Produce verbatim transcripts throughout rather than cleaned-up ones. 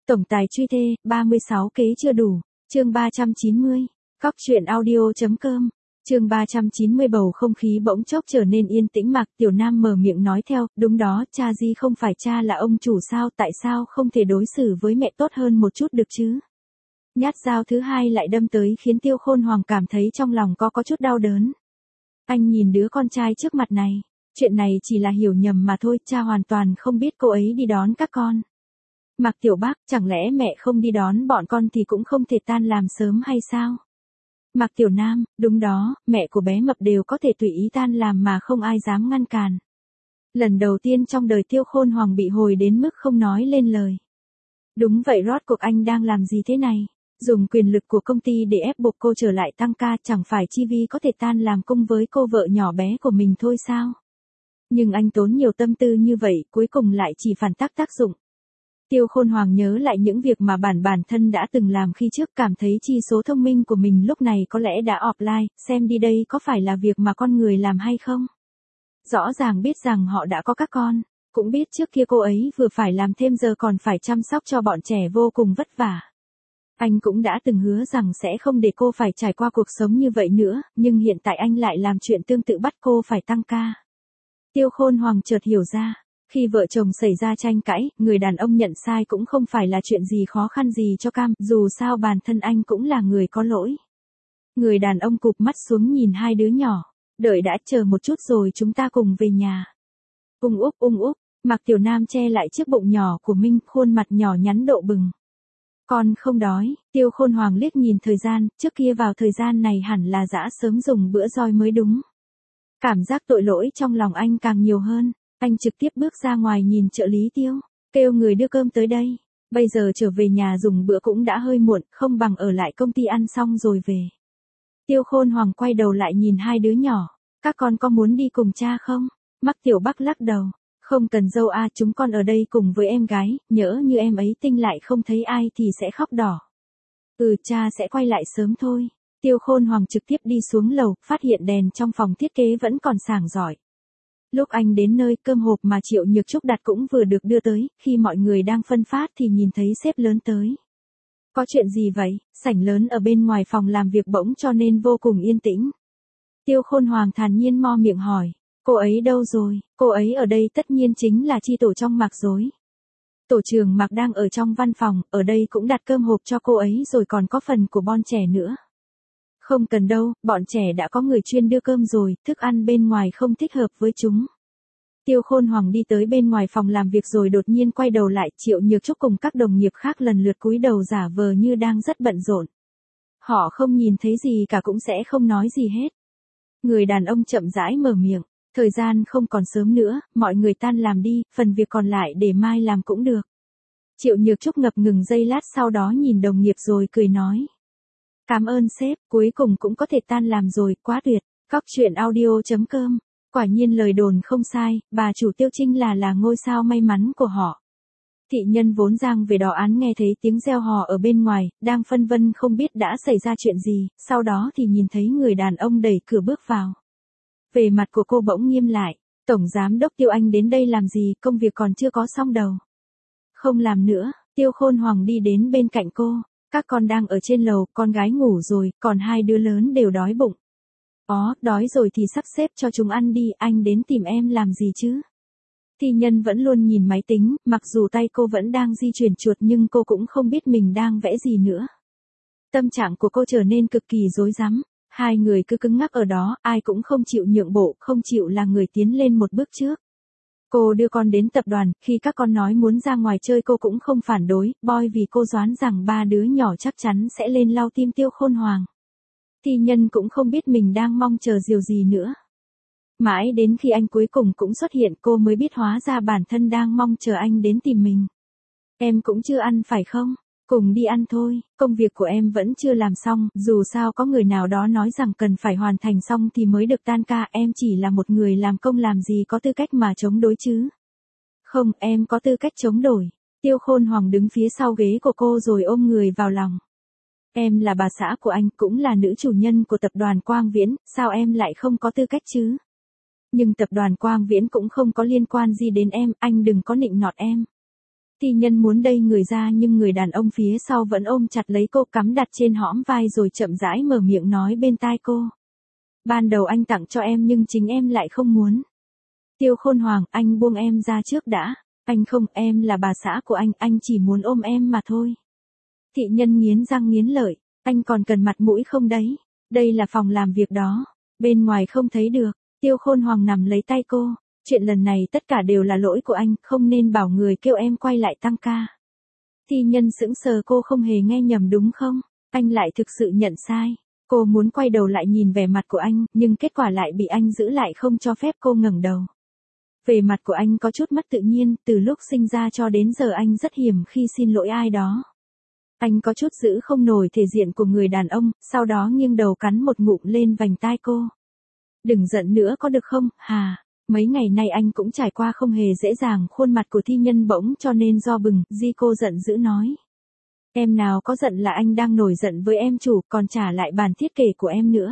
Tổng tài truy thê, ba mươi sáu kế chưa đủ. Chương ba trăm chín mươi. Cóc truyện audio.com. Chương ba trăm chín mươi. Bầu không khí bỗng chốc trở nên yên tĩnh. Mạc Tiểu Nam mở miệng nói theo, đúng đó, cha Di không phải cha là ông chủ sao, tại sao không thể đối xử với mẹ tốt hơn một chút được chứ? Nhát dao thứ hai lại đâm tới khiến Tiêu Khôn Hoàng cảm thấy trong lòng có có chút đau đớn. Anh nhìn đứa con trai trước mặt này, chuyện này chỉ là hiểu nhầm mà thôi, cha hoàn toàn không biết cô ấy đi đón các con. Mạc Tiểu Bác, chẳng lẽ mẹ không đi đón bọn con thì cũng không thể tan làm sớm hay sao? Mạc Tiểu Nam, đúng đó, mẹ của bé Mập đều có thể tùy ý tan làm mà không ai dám ngăn cản. Lần đầu tiên trong đời Tiêu Khôn Hoàng bị hồi đến mức không nói lên lời. Đúng vậy, rốt cuộc anh đang làm gì thế này? Dùng quyền lực của công ty để ép buộc cô trở lại tăng ca, chẳng phải chi vi có thể tan làm cùng với cô vợ nhỏ bé của mình thôi sao? Nhưng anh tốn nhiều tâm tư như vậy, cuối cùng lại chỉ phản tác tác dụng. Tiêu Khôn Hoàng nhớ lại những việc mà bản bản thân đã từng làm khi trước, cảm thấy chi số thông minh của mình lúc này có lẽ đã offline, xem đi đây có phải là việc mà con người làm hay không? Rõ ràng biết rằng họ đã có các con, cũng biết trước kia cô ấy vừa phải làm thêm giờ còn phải chăm sóc cho bọn trẻ vô cùng vất vả. Anh cũng đã từng hứa rằng sẽ không để cô phải trải qua cuộc sống như vậy nữa, nhưng hiện tại anh lại làm chuyện tương tự bắt cô phải tăng ca. Tiêu Khôn Hoàng chợt hiểu ra. Khi vợ chồng xảy ra tranh cãi, người đàn ông nhận sai cũng không phải là chuyện gì khó khăn gì cho cam, dù sao bản thân anh cũng là người có lỗi. Người đàn ông cụp mắt xuống nhìn hai đứa nhỏ, đợi đã, chờ một chút rồi chúng ta cùng về nhà. Ung úc ung úc, Mạc Tiểu Nam che lại chiếc bụng nhỏ của Minh, khuôn mặt nhỏ nhắn độ bừng. Con không đói. Tiêu Khôn Hoàng liếc nhìn thời gian, trước kia vào thời gian này hẳn là dã sớm dùng bữa roi mới đúng. Cảm giác tội lỗi trong lòng anh càng nhiều hơn. Anh trực tiếp bước ra ngoài nhìn trợ lý Tiêu, kêu người đưa cơm tới đây. Bây giờ trở về nhà dùng bữa cũng đã hơi muộn, không bằng ở lại công ty ăn xong rồi về. Tiêu Khôn Hoàng quay đầu lại nhìn hai đứa nhỏ, các con có muốn đi cùng cha không? Mạc Tiểu Bắc lắc đầu, không cần dâu a, chúng con ở đây cùng với em gái, nhỡ như em ấy tinh lại không thấy ai thì sẽ khóc đỏ. Ừ, cha sẽ quay lại sớm thôi. Tiêu Khôn Hoàng trực tiếp đi xuống lầu, phát hiện đèn trong phòng thiết kế vẫn còn sáng rọi. Lúc anh đến nơi, cơm hộp mà Triệu Nhược Trúc đặt cũng vừa được đưa tới, khi mọi người đang phân phát thì nhìn thấy sếp lớn tới. Có chuyện gì vậy? Sảnh lớn ở bên ngoài phòng làm việc bỗng cho nên vô cùng yên tĩnh. Tiêu Khôn Hoàng thản nhiên mo miệng hỏi, cô ấy đâu rồi? Cô ấy ở đây tất nhiên chính là chi tổ trong Mạc rồi. Tổ trưởng Mạc đang ở trong văn phòng, ở đây cũng đặt cơm hộp cho cô ấy rồi còn có phần của bọn trẻ nữa. Không cần đâu, bọn trẻ đã có người chuyên đưa cơm rồi, thức ăn bên ngoài không thích hợp với chúng. Tiêu Khôn Hoàng đi tới bên ngoài phòng làm việc rồi đột nhiên quay đầu lại, Triệu Nhược Trúc cùng các đồng nghiệp khác lần lượt cúi đầu giả vờ như đang rất bận rộn. Họ không nhìn thấy gì cả cũng sẽ không nói gì hết. Người đàn ông chậm rãi mở miệng, thời gian không còn sớm nữa, mọi người tan làm đi, phần việc còn lại để mai làm cũng được. Triệu Nhược Trúc ngập ngừng giây lát sau đó nhìn đồng nghiệp rồi cười nói. Cảm ơn sếp, cuối cùng cũng có thể tan làm rồi, quá tuyệt. Cóc truyện audio.com. Quả nhiên lời đồn không sai, bà chủ Tiêu Trinh là là ngôi sao may mắn của họ. Thị nhân vốn giang về đò án nghe thấy tiếng reo hò ở bên ngoài, đang phân vân không biết đã xảy ra chuyện gì, sau đó thì nhìn thấy người đàn ông đẩy cửa bước vào. Về mặt của cô bỗng nghiêm lại, Tổng Giám đốc Tiêu Anh đến đây làm gì, công việc còn chưa có xong đâu. Không làm nữa, Tiêu Khôn Hoàng đi đến bên cạnh cô. Các con đang ở trên lầu, con gái ngủ rồi, còn hai đứa lớn đều đói bụng. Ó, đói rồi thì sắp xếp cho chúng ăn đi, anh đến tìm em làm gì chứ? Thị nhân vẫn luôn nhìn máy tính, mặc dù tay cô vẫn đang di chuyển chuột nhưng cô cũng không biết mình đang vẽ gì nữa. Tâm trạng của cô trở nên cực kỳ rối rắm, hai người cứ cứng ngắc ở đó, ai cũng không chịu nhượng bộ, không chịu là người tiến lên một bước trước. Cô đưa con đến tập đoàn, khi các con nói muốn ra ngoài chơi cô cũng không phản đối, boy vì cô đoán rằng ba đứa nhỏ chắc chắn sẽ lên lau tim Tiêu Khôn Hoàng. Thi nhân cũng không biết mình đang mong chờ điều gì nữa. Mãi đến khi anh cuối cùng cũng xuất hiện cô mới biết hóa ra bản thân đang mong chờ anh đến tìm mình. Em cũng chưa ăn phải không? Cùng đi ăn thôi, công việc của em vẫn chưa làm xong, dù sao có người nào đó nói rằng cần phải hoàn thành xong thì mới được tan ca, em chỉ là một người làm công làm gì có tư cách mà chống đối chứ. Không, em có tư cách chống đổi. Tiêu Khôn Hoàng đứng phía sau ghế của cô rồi ôm người vào lòng. Em là bà xã của anh, cũng là nữ chủ nhân của tập đoàn Quang Viễn, sao em lại không có tư cách chứ? Nhưng tập đoàn Quang Viễn cũng không có liên quan gì đến em, anh đừng có nịnh nọt em. Thi Nhân muốn đẩy người ra nhưng người đàn ông phía sau vẫn ôm chặt lấy cô, cắm đặt trên hõm vai rồi chậm rãi mở miệng nói bên tai cô. Ban đầu anh tặng cho em nhưng chính em lại không muốn. Tiêu Khôn Hoàng, anh buông em ra trước đã. Anh không, em là bà xã của anh, anh chỉ muốn ôm em mà thôi. Thị Nhân nghiến răng nghiến lợi, anh còn cần mặt mũi không đấy? Đây là phòng làm việc đó, bên ngoài không thấy được. Tiêu Khôn Hoàng nắm lấy tay cô, chuyện lần này tất cả đều là lỗi của anh, không nên bảo người kêu em quay lại tăng ca. Thi Nhân sững sờ, cô không hề nghe nhầm đúng không? Anh lại thực sự nhận sai. Cô muốn quay đầu lại nhìn vẻ mặt của anh, nhưng kết quả lại bị anh giữ lại không cho phép cô ngẩng đầu. Vẻ mặt của anh có chút mất tự nhiên, từ lúc sinh ra cho đến giờ anh rất hiếm khi xin lỗi ai đó. Anh có chút giữ không nổi thể diện của người đàn ông, sau đó nghiêng đầu cắn một ngụm lên vành tai cô. Đừng giận nữa có được không, hà? Mấy ngày nay anh cũng trải qua không hề dễ dàng, khuôn mặt của Thi Nhân bỗng cho nên do bừng, Di cô giận dữ nói. Em nào có giận, là anh đang nổi giận với em chủ, còn trả lại bản thiết kế của em nữa.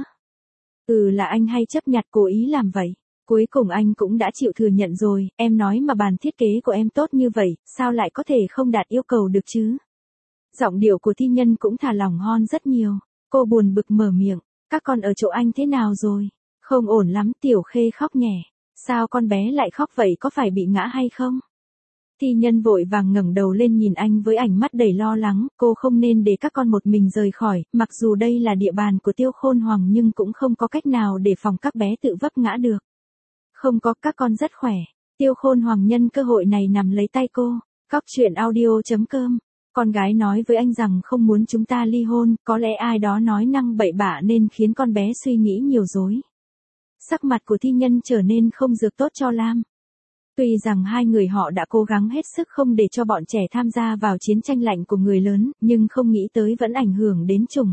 Ừ, là anh hay chấp nhặt cố ý làm vậy. Cuối cùng anh cũng đã chịu thừa nhận rồi, em nói mà bản thiết kế của em tốt như vậy, sao lại có thể không đạt yêu cầu được chứ? Giọng điệu của Thi Nhân cũng thả lỏng hơn rất nhiều. Cô buồn bực mở miệng, các con ở chỗ anh thế nào rồi? Không ổn lắm. Tiểu Khê khóc nhè. Sao con bé lại khóc vậy, có phải bị ngã hay không? Thi Nhân vội vàng ngẩng đầu lên nhìn anh với ánh mắt đầy lo lắng, cô không nên để các con một mình rời khỏi, mặc dù đây là địa bàn của Tiêu Khôn Hoàng nhưng cũng không có cách nào để phòng các bé tự vấp ngã được. Không có, các con rất khỏe. Tiêu Khôn Hoàng nhân cơ hội này nắm lấy tay cô. Cóc truyện audio chấm com. Con gái nói với anh rằng không muốn chúng ta ly hôn, có lẽ ai đó nói năng bậy bạ nên khiến con bé suy nghĩ nhiều dối. Sắc mặt của Thi Nhân trở nên không dược tốt cho Lam. Tuy rằng hai người họ đã cố gắng hết sức không để cho bọn trẻ tham gia vào chiến tranh lạnh của người lớn, nhưng không nghĩ tới vẫn ảnh hưởng đến chủng.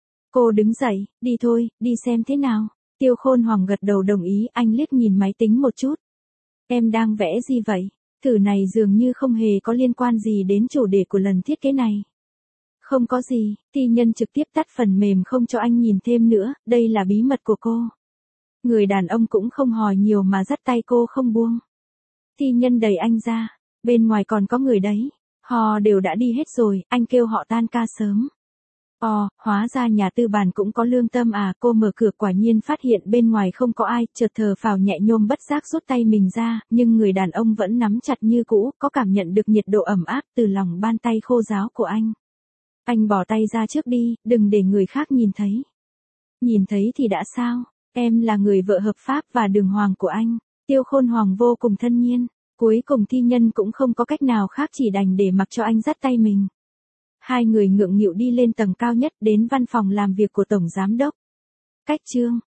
Cô đứng dậy, đi thôi, đi xem thế nào. Tiêu Khôn Hoàng gật đầu đồng ý, anh liếc nhìn máy tính một chút. Em đang vẽ gì vậy? Thử này dường như không hề có liên quan gì đến chủ đề của lần thiết kế này. Không có gì, Thi Nhân trực tiếp tắt phần mềm không cho anh nhìn thêm nữa, đây là bí mật của cô. Người đàn ông cũng không hỏi nhiều mà dắt tay cô không buông. Thi Nhân đẩy anh ra, bên ngoài còn có người đấy, họ đều đã đi hết rồi, anh kêu họ tan ca sớm. Ồ, hóa ra nhà tư bản cũng có lương tâm à, cô mở cửa quả nhiên phát hiện bên ngoài không có ai, chợt thở phào nhẹ nhõm bất giác rút tay mình ra, nhưng người đàn ông vẫn nắm chặt như cũ, có cảm nhận được nhiệt độ ẩm áp từ lòng bàn tay khô ráo của anh. Anh bỏ tay ra trước đi, đừng để người khác nhìn thấy. Nhìn thấy thì đã sao, em là người vợ hợp pháp và đường hoàng của anh. Tiêu Khôn Hoàng vô cùng thân nhiên, cuối cùng Thi Nhân cũng không có cách nào khác chỉ đành để mặc cho anh dắt tay mình. Hai người ngượng nghịu đi lên tầng cao nhất đến văn phòng làm việc của Tổng Giám Đốc. Cách chương